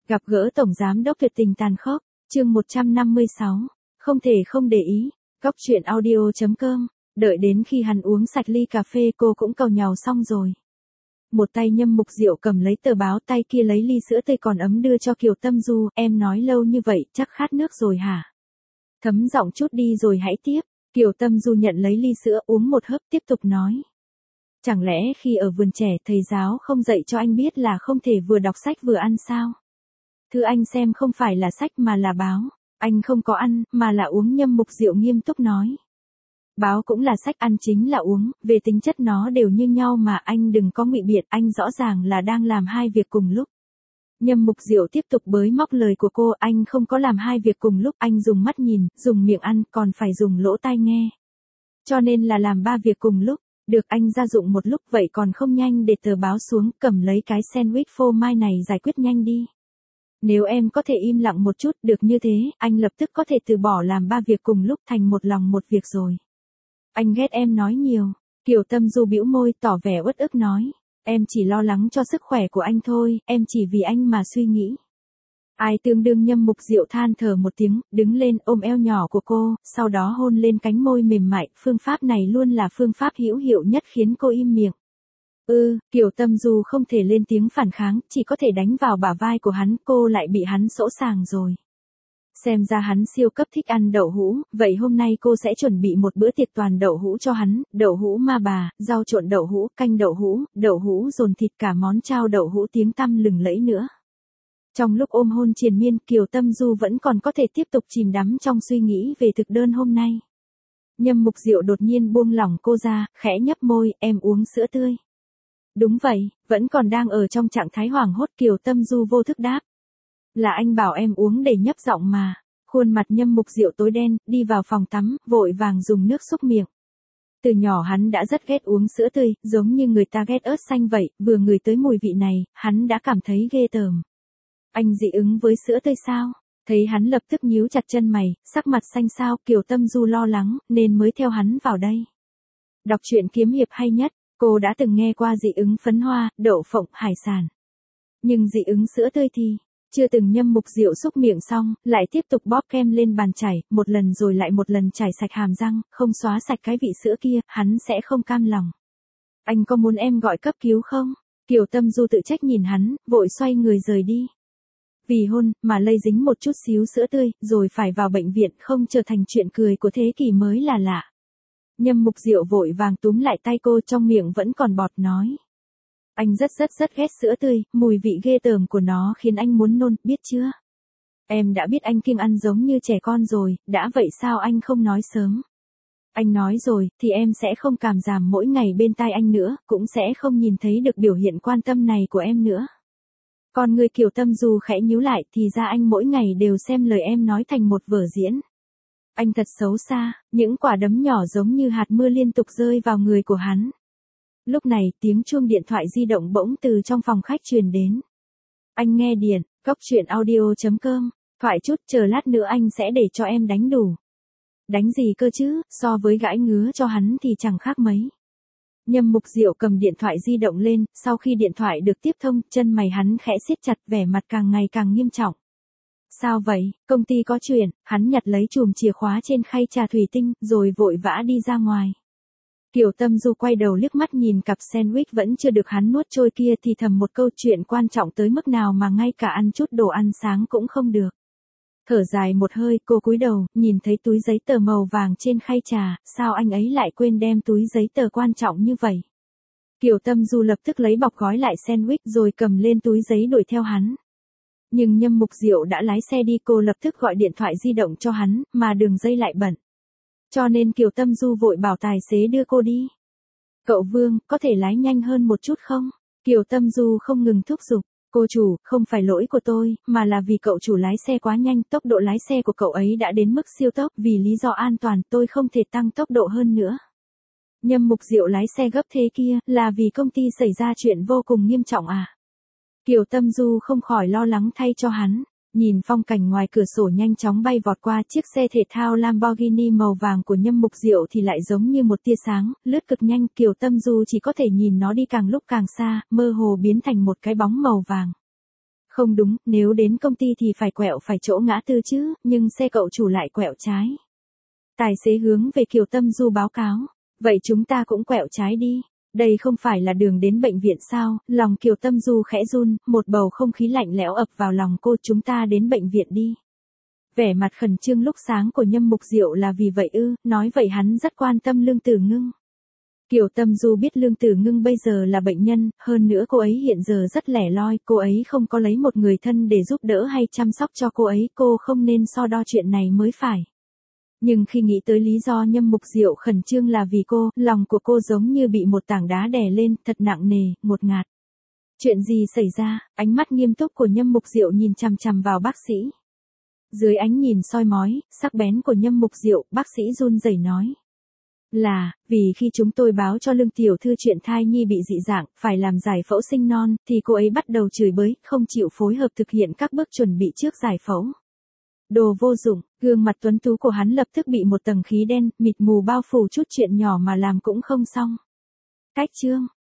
Gặp gỡ Tổng Giám đốc tuyệt tình tàn khốc, chương 156, không thể không để ý, góc chuyện audio.com, đợi đến khi hắn uống sạch ly cà phê cô cũng càu nhàu xong rồi. Một tay Nhâm Mục Diệu cầm lấy tờ báo, tay kia lấy ly sữa tươi còn ấm đưa cho Kiều Tâm Du, em nói lâu như vậy chắc khát nước rồi hả? Thấm giọng chút đi rồi hãy tiếp. Kiều Tâm Du nhận lấy ly sữa uống một hớp tiếp tục nói. Chẳng lẽ khi ở vườn trẻ thầy giáo không dạy cho anh biết là không thể vừa đọc sách vừa ăn sao? Thứ anh xem không phải là sách mà là báo, anh không có ăn, mà là uống. Nhâm Mục Diệu nghiêm túc nói. Báo cũng là sách, ăn chính là uống, về tính chất nó đều như nhau mà, anh đừng có ngụy biện, anh rõ ràng là đang làm hai việc cùng lúc. Nhâm Mục Diệu tiếp tục bới móc lời của cô, anh không có làm hai việc cùng lúc, anh dùng mắt nhìn, dùng miệng ăn, còn phải dùng lỗ tai nghe. Cho nên là làm ba việc cùng lúc. Được, anh ra dụng một lúc vậy còn không nhanh để tờ báo xuống, cầm lấy cái sandwich phô mai này giải quyết nhanh đi. Nếu em có thể im lặng một chút được như thế, anh lập tức có thể từ bỏ làm ba việc cùng lúc thành một lòng một việc rồi. Anh ghét em nói nhiều. Kiều Tâm Du bĩu môi tỏ vẻ uất ức nói. Em chỉ lo lắng cho sức khỏe của anh thôi, em chỉ vì anh mà suy nghĩ. Ai tương đương. Nhâm Mục Diệu than thở một tiếng, đứng lên ôm eo nhỏ của cô, sau đó hôn lên cánh môi mềm mại, phương pháp này luôn là phương pháp hữu hiệu nhất khiến cô im miệng. Kiều Tâm Du không thể lên tiếng phản kháng, chỉ có thể đánh vào bả vai của hắn, cô lại bị hắn sỗ sàng rồi. Xem ra hắn siêu cấp thích ăn đậu hũ, vậy hôm nay cô sẽ chuẩn bị một bữa tiệc toàn đậu hũ cho hắn, đậu hũ ma bà, rau trộn đậu hũ, canh đậu hũ dồn thịt, cả món chao đậu hũ tiếng tăm lừng lẫy nữa. Trong lúc ôm hôn triền miên, Kiều Tâm Du vẫn còn có thể tiếp tục chìm đắm trong suy nghĩ về thực đơn hôm nay. Nhâm Mục Diệu đột nhiên buông lỏng cô ra, khẽ nhấp môi, em uống sữa tươi. Đúng vậy, vẫn còn đang ở trong trạng thái hoảng hốt. Kiều Tâm Du vô thức đáp. Là anh bảo em uống để nhấp giọng mà. Khuôn mặt Nhâm Mục Diệu tối đen, đi vào phòng tắm, vội vàng dùng nước xúc miệng. Từ nhỏ hắn đã rất ghét uống sữa tươi, giống như người ta ghét ớt xanh vậy, vừa ngửi tới mùi vị này, hắn đã cảm thấy ghê tởm. Anh dị ứng với sữa tươi sao? Thấy hắn lập tức nhíu chặt chân mày, sắc mặt xanh xao, Kiều Tâm Du lo lắng, nên mới theo hắn vào đây. Đọc truyện kiếm hiệp hay nhất, cô đã từng nghe qua dị ứng phấn hoa, đậu phộng, hải sản. Nhưng dị ứng sữa tươi thì chưa từng. Nhâm Mục Diệu xúc miệng xong, lại tiếp tục bóp kem lên bàn chảy, một lần rồi lại một lần chảy sạch hàm răng, không xóa sạch cái vị sữa kia, hắn sẽ không cam lòng. Anh có muốn em gọi cấp cứu không? Kiều Tâm Du tự trách nhìn hắn, vội xoay người rời đi. Vì hôn, mà lây dính một chút xíu sữa tươi, rồi phải vào bệnh viện, không trở thành chuyện cười của thế kỷ mới là lạ. Nhâm Mục Diệu vội vàng túm lại tay cô, trong miệng vẫn còn bọt nói. Anh rất ghét sữa tươi, mùi vị ghê tởm của nó khiến anh muốn nôn, biết chưa? Em đã biết anh kiêng ăn giống như trẻ con rồi, đã vậy sao anh không nói sớm? Anh nói rồi, thì em sẽ không cảm giảm mỗi ngày bên tai anh nữa, cũng sẽ không nhìn thấy được biểu hiện quan tâm này của em nữa. Còn người Kiều Tâm Du khẽ nhíu lại, thì ra anh mỗi ngày đều xem lời em nói thành một vở diễn. Anh thật xấu xa, những quả đấm nhỏ giống như hạt mưa liên tục rơi vào người của hắn. Lúc này, tiếng chuông điện thoại di động bỗng từ trong phòng khách truyền đến. Anh nghe điện, góc chuyện audio.com, thoại chút, chờ lát nữa anh sẽ để cho em đánh đủ. Đánh gì cơ chứ, so với gãi ngứa cho hắn thì chẳng khác mấy. Nhâm Mục Diệu cầm điện thoại di động lên, sau khi điện thoại được tiếp thông, chân mày hắn khẽ siết chặt, vẻ mặt càng ngày càng nghiêm trọng. Sao vậy, công ty có chuyện? Hắn nhặt lấy chùm chìa khóa trên khay trà thủy tinh, rồi vội vã đi ra ngoài. Kiều Tâm Du quay đầu liếc mắt nhìn cặp sandwich vẫn chưa được hắn nuốt trôi kia, thì thầm một câu, chuyện quan trọng tới mức nào mà ngay cả ăn chút đồ ăn sáng cũng không được. Thở dài một hơi, cô cúi đầu, nhìn thấy túi giấy tờ màu vàng trên khay trà, sao anh ấy lại quên đem túi giấy tờ quan trọng như vậy? Kiều Tâm Du lập tức lấy bọc gói lại sandwich rồi cầm lên túi giấy đuổi theo hắn. Nhưng Nhâm Mục Diệu đã lái xe đi, cô lập tức gọi điện thoại di động cho hắn, mà đường dây lại bận. Cho nên Kiều Tâm Du vội bảo tài xế đưa cô đi. Cậu Vương, có thể lái nhanh hơn một chút không? Kiều Tâm Du không ngừng thúc giục. Cô chủ, không phải lỗi của tôi, mà là vì cậu chủ lái xe quá nhanh, tốc độ lái xe của cậu ấy đã đến mức siêu tốc, vì lý do an toàn, tôi không thể tăng tốc độ hơn nữa. Nhâm Mục Diệu lái xe gấp thế kia, là vì công ty xảy ra chuyện vô cùng nghiêm trọng à? Kiều Tâm Du không khỏi lo lắng thay cho hắn. Nhìn phong cảnh ngoài cửa sổ nhanh chóng bay vọt qua, chiếc xe thể thao Lamborghini màu vàng của Nhâm Mục Diệu thì lại giống như một tia sáng, lướt cực nhanh. Kiều Tâm Du chỉ có thể nhìn nó đi càng lúc càng xa, mơ hồ biến thành một cái bóng màu vàng. Không đúng, nếu đến công ty thì phải quẹo phải chỗ ngã tư chứ, nhưng xe cậu chủ lại quẹo trái. Tài xế hướng về Kiều Tâm Du báo cáo. Vậy chúng ta cũng quẹo trái đi. Đây không phải là đường đến bệnh viện sao? Lòng Kiều Tâm Du khẽ run, một bầu không khí lạnh lẽo ập vào lòng cô. Chúng ta đến bệnh viện đi. Vẻ mặt khẩn trương lúc sáng của Nhâm Mục Diệu là vì vậy ư? Nói vậy hắn rất quan tâm Lương Tử Ngưng. Kiều Tâm Du biết Lương Tử Ngưng bây giờ là bệnh nhân, hơn nữa cô ấy hiện giờ rất lẻ loi, cô ấy không có lấy một người thân để giúp đỡ hay chăm sóc cho cô ấy, cô không nên so đo chuyện này mới phải. Nhưng khi nghĩ tới lý do Nhâm Mục Diệu khẩn trương là vì cô, lòng của cô giống như bị một tảng đá đè lên, thật nặng nề, ngột ngạt. Chuyện gì xảy ra? Ánh mắt nghiêm túc của Nhâm Mục Diệu nhìn chằm chằm vào bác sĩ. Dưới ánh nhìn soi mói, sắc bén của Nhâm Mục Diệu, bác sĩ run rẩy nói. Là, vì khi chúng tôi báo cho Lương tiểu thư chuyện thai nhi bị dị dạng, phải làm giải phẫu sinh non, thì cô ấy bắt đầu chửi bới, không chịu phối hợp thực hiện các bước chuẩn bị trước giải phẫu. Đồ vô dụng, gương mặt tuấn tú của hắn lập tức bị một tầng khí đen, mịt mù bao phủ, chút chuyện nhỏ mà làm cũng không xong. Cách chương